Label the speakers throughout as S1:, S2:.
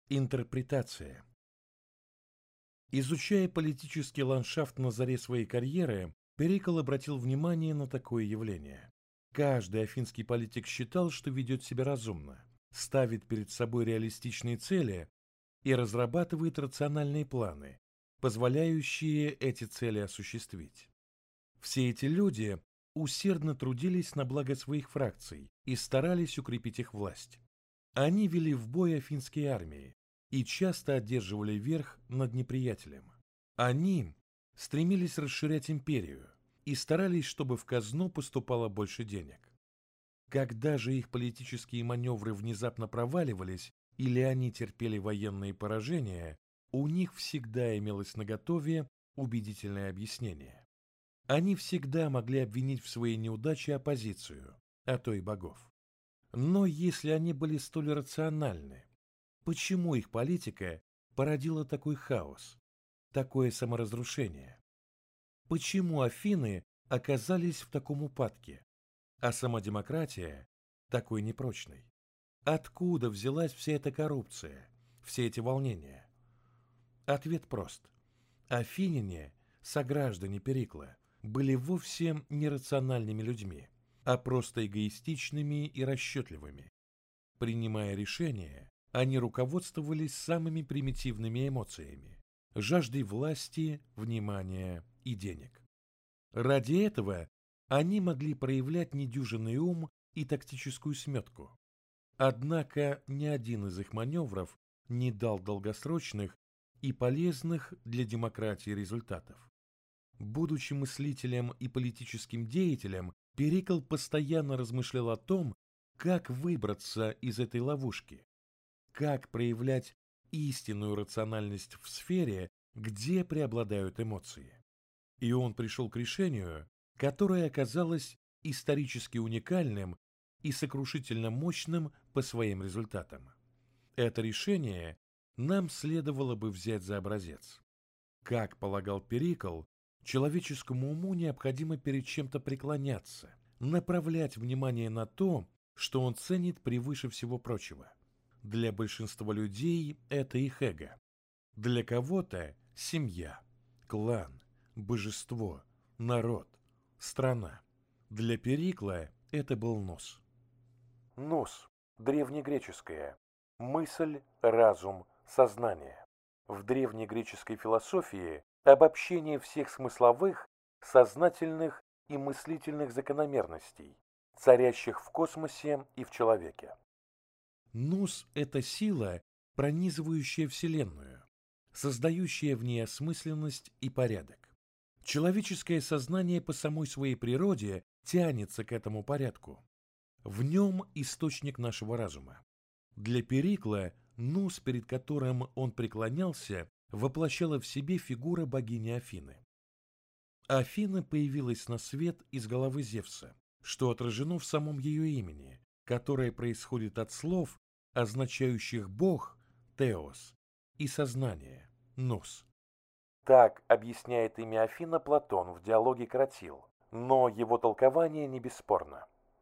S1: Интерпретация. Изучая политический ландшафт на заре своей карьеры, Перикл обратил внимание на такое явление. Каждый афинский политик считал, что ведет себя разумно, ставит перед собой реалистичные цели и разрабатывает рациональные планы, позволяющие эти цели осуществить. Все эти люди усердно трудились на благо своих фракций и старались укрепить их власть. Они вели в бой афинские армии и часто одерживали верх над неприятелем. Они стремились расширять империю и старались, чтобы в казну поступало больше денег. Когда же их политические маневры внезапно проваливались или они терпели военные поражения, у них всегда имелось наготове убедительное объяснение. Они всегда могли обвинить в своей неудаче оппозицию, а то и богов. Но если они были столь рациональны, почему их политика породила такой хаос, такое саморазрушение? Почему Афины оказались в таком упадке, а сама демократия такой непрочной? Откуда взялась вся эта коррупция, все эти волнения? Ответ прост. Афиняне, сограждане Перикла, были вовсе не рациональными людьми, а просто эгоистичными и расчетливыми. Принимая решения, они руководствовались самыми примитивными эмоциями – жаждой власти, внимания и денег. Ради этого они могли проявлять недюжинный ум и тактическую сметку. Однако ни один из их маневров не дал долгосрочных и полезных для демократии результатов. Будучи мыслителем и политическим деятелем, Перикл постоянно размышлял о том, как выбраться из этой ловушки, как проявлять истинную рациональность в сфере, где преобладают эмоции. И он пришел к решению, которое оказалось исторически уникальным и сокрушительно мощным по своим результатам. Это решение нам следовало бы взять за образец. Как полагал Перикл, человеческому уму необходимо перед чем-то преклоняться, направлять внимание на то, что он ценит превыше всего прочего. Для большинства людей это их эго. Для кого-то семья, клан, божество, народ, страна. Для Перикла это был нус. Нус – древнегреческое. Мысль, разум, сознание. В древнегреческой философии обобщение всех смысловых, сознательных и мыслительных закономерностей, царящих в космосе и в человеке. Нус – это сила, пронизывающая Вселенную, создающая в ней осмысленность и порядок. Человеческое сознание по самой своей природе тянется к этому порядку. В нем источник нашего разума. Для Перикла Нус, перед которым он преклонялся, воплощала в себе фигура богини Афины. Афина появилась на свет из головы Зевса, что отражено в самом ее имени, которое происходит от слов, означающих «бог» – «теос» и «сознание» – «нус». Так объясняет имя Афина Платон в диалоге Кратил, но его толкование не бесспорно.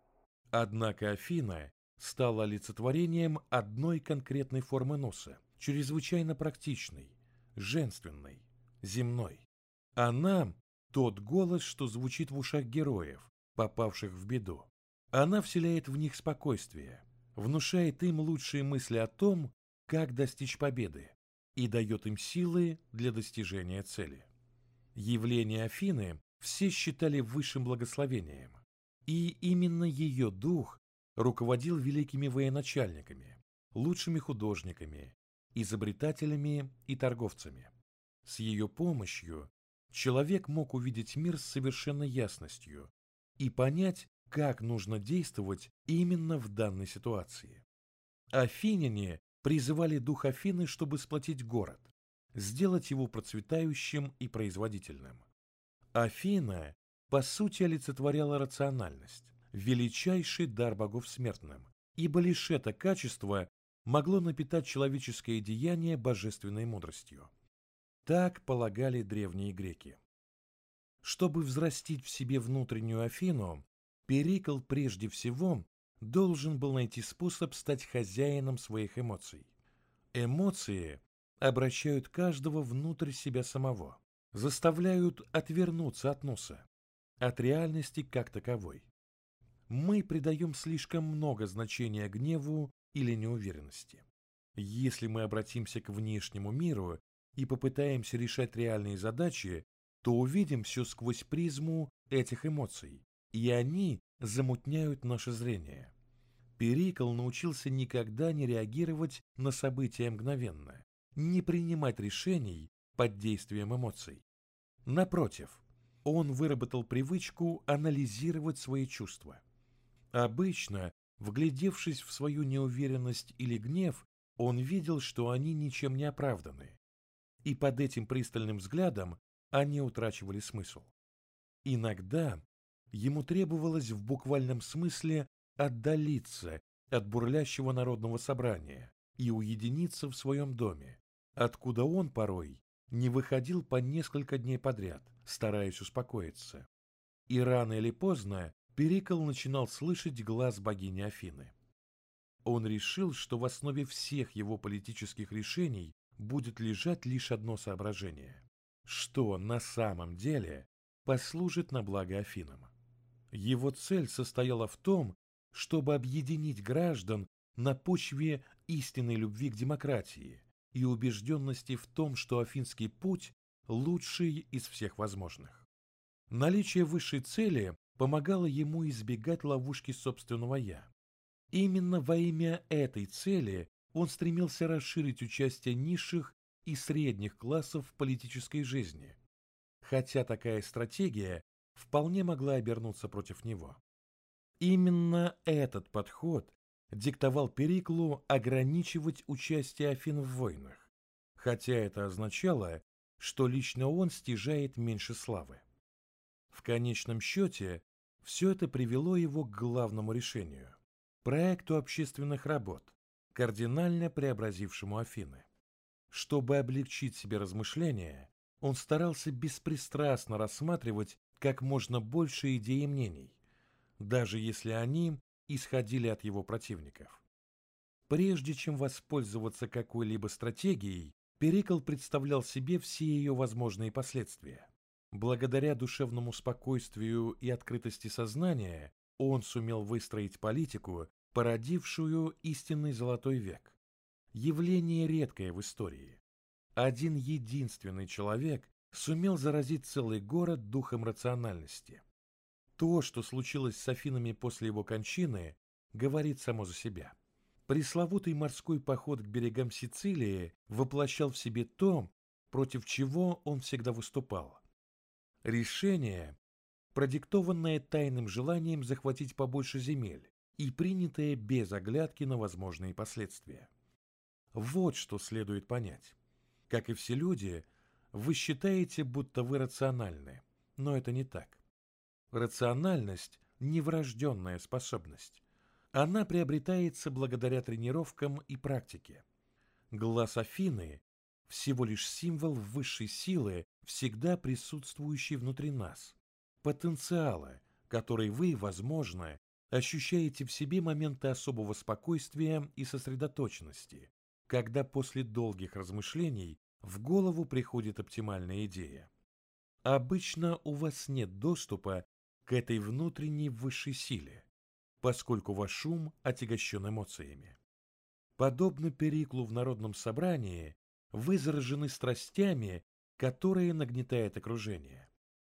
S1: Однако Афина стала олицетворением одной конкретной формы нуса, чрезвычайно практичной, женственной, земной. Она – тот голос, что звучит в ушах героев, попавших в беду. Она вселяет в них спокойствие, внушает им лучшие мысли о том, как достичь победы, и дает им силы для достижения цели. Явление Афины все считали высшим благословением, и именно ее дух руководил великими военачальниками, лучшими художниками, изобретателями и торговцами. С ее помощью человек мог увидеть мир с совершенной ясностью и понять, как нужно действовать именно в данной ситуации. Афиняне призывали дух Афины, чтобы сплотить город, сделать его процветающим и производительным. Афина, по сути, олицетворяла рациональность, величайший дар богов смертным, ибо лишь это качество могло напитать человеческое деяние божественной мудростью. Так полагали древние греки. Чтобы взрастить в себе внутреннюю Афину, Перикл прежде всего должен был найти способ стать хозяином своих эмоций. Эмоции обращают каждого внутрь себя самого, заставляют отвернуться от носа, от реальности как таковой. Мы придаем слишком много значения гневу или неуверенности. Если мы обратимся к внешнему миру и попытаемся решать реальные задачи, то увидим все сквозь призму этих эмоций, и они замутняют наше зрение. Перикл научился никогда не реагировать на события мгновенно, не принимать решений под действием эмоций. Напротив, он выработал привычку анализировать свои чувства. Обычно, вглядевшись в свою неуверенность или гнев, он видел, что они ничем не оправданы, и под этим пристальным взглядом они утрачивали смысл. Иногда ему требовалось в буквальном смысле отдалиться от бурлящего народного собрания и уединиться в своем доме, откуда он порой не выходил по несколько дней подряд, стараясь успокоиться. И рано или поздно Перикл начинал слышать глас богини Афины. Он решил, что в основе всех его политических решений будет лежать лишь одно соображение, что на самом деле послужит на благо Афинам. Его цель состояла в том, чтобы объединить граждан на почве истинной любви к демократии и убежденности в том, что афинский путь лучший из всех возможных. Наличие высшей цели помогало ему избегать ловушки собственного «я». Именно во имя этой цели он стремился расширить участие низших и средних классов в политической жизни, хотя такая стратегия вполне могла обернуться против него. Именно этот подход диктовал Периклу ограничивать участие Афин в войнах, хотя это означало, что лично он стяжает меньше славы. В конечном счете, все это привело его к главному решению – проекту общественных работ, кардинально преобразившему Афины. Чтобы облегчить себе размышления, он старался беспристрастно рассматривать как можно больше идей и мнений, даже если они исходили от его противников. Прежде чем воспользоваться какой-либо стратегией, Перикл представлял себе все ее возможные последствия. Благодаря душевному спокойствию и открытости сознания он сумел выстроить политику, породившую истинный золотой век. Явление редкое в истории. Один единственный человек сумел заразить целый город духом рациональности. То, что случилось с Афинами после его кончины, говорит само за себя. Пресловутый морской поход к берегам Сицилии воплощал в себе то, против чего он всегда выступал. Решение, продиктованное тайным желанием захватить побольше земель и принятое без оглядки на возможные последствия. Вот что следует понять. Как и все люди, вы считаете, будто вы рациональны, но это не так. Рациональность – не врожденная способность. Она приобретается благодаря тренировкам и практике. Глаз Афины – всего лишь символ высшей силы, всегда присутствующей внутри нас, потенциала, который вы, возможно, ощущаете в себе моменты особого спокойствия и сосредоточенности, когда после долгих размышлений в голову приходит оптимальная идея. Обычно у вас нет доступа к этой внутренней высшей силе, поскольку ваш ум отягощен эмоциями. Подобно Периклу в народном собрании, вы заражены страстями, которые нагнетает окружение.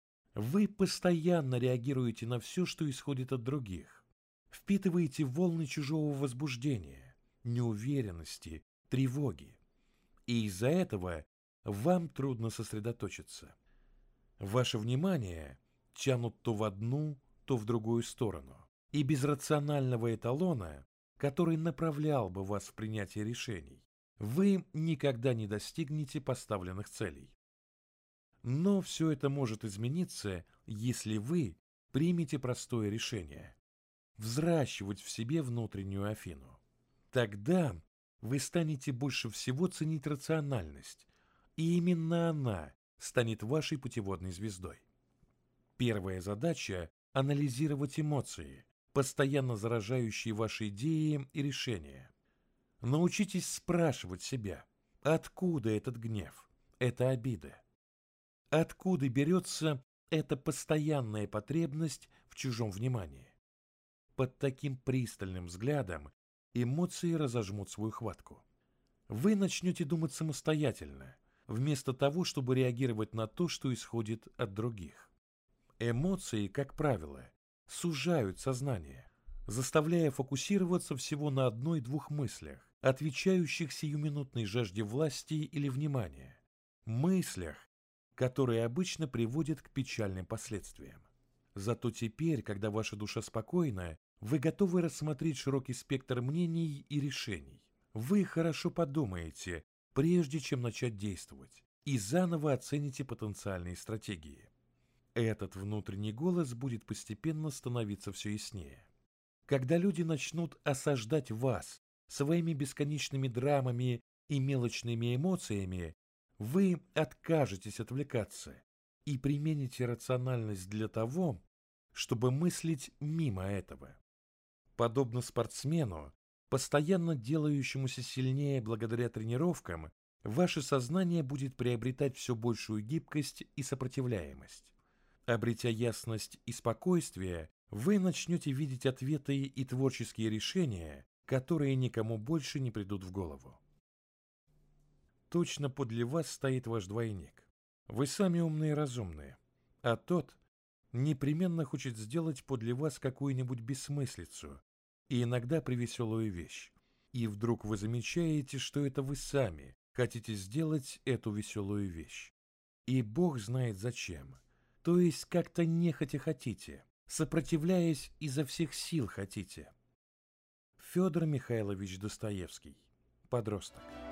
S1: Вы постоянно реагируете на все, что исходит от других, впитываете волны чужого возбуждения, неуверенности, тревоги. И из-за этого вам трудно сосредоточиться. Ваше внимание тянут то в одну, то в другую сторону. И без рационального эталона, который направлял бы вас в принятие решений, вы никогда не достигнете поставленных целей. Но все это может измениться, если вы примете простое решение – взращивать в себе внутреннюю Афину. Тогда вы станете больше всего ценить рациональность, и именно она станет вашей путеводной звездой. Первая задача – анализировать эмоции, постоянно заражающие ваши идеи и решения. Научитесь спрашивать себя, откуда этот гнев, эта обида? Откуда берется эта постоянная потребность в чужом внимании? Под таким пристальным взглядом эмоции разожмут свою хватку. Вы начнете думать самостоятельно, вместо того, чтобы реагировать на то, что исходит от других. Эмоции, как правило, сужают сознание, заставляя фокусироваться всего на одной-двух мыслях, отвечающих сиюминутной жажде власти или внимания, мыслях, которые обычно приводят к печальным последствиям. Зато теперь, когда ваша душа спокойна, вы готовы рассмотреть широкий спектр мнений и решений. Вы хорошо подумаете, прежде чем начать действовать, и заново оцените потенциальные стратегии. Этот внутренний голос будет постепенно становиться все яснее. Когда люди начнут осаждать вас своими бесконечными драмами и мелочными эмоциями, вы откажетесь отвлекаться и примените рациональность для того, чтобы мыслить мимо этого. Подобно спортсмену, постоянно делающемуся сильнее благодаря тренировкам, ваше сознание будет приобретать все большую гибкость и сопротивляемость. Обретя ясность и спокойствие, вы начнете видеть ответы и творческие решения, которые никому больше не придут в голову. Точно подле вас стоит ваш двойник. Вы сами умные и разумные, а тот непременно хочет сделать подле вас какую-нибудь бессмыслицу и иногда привеселую вещь. И вдруг вы замечаете, что это вы сами хотите сделать эту веселую вещь. И Бог знает зачем. То есть как-то нехотя хотите, сопротивляясь изо всех сил хотите. Федор Михайлович Достоевский. Подросток.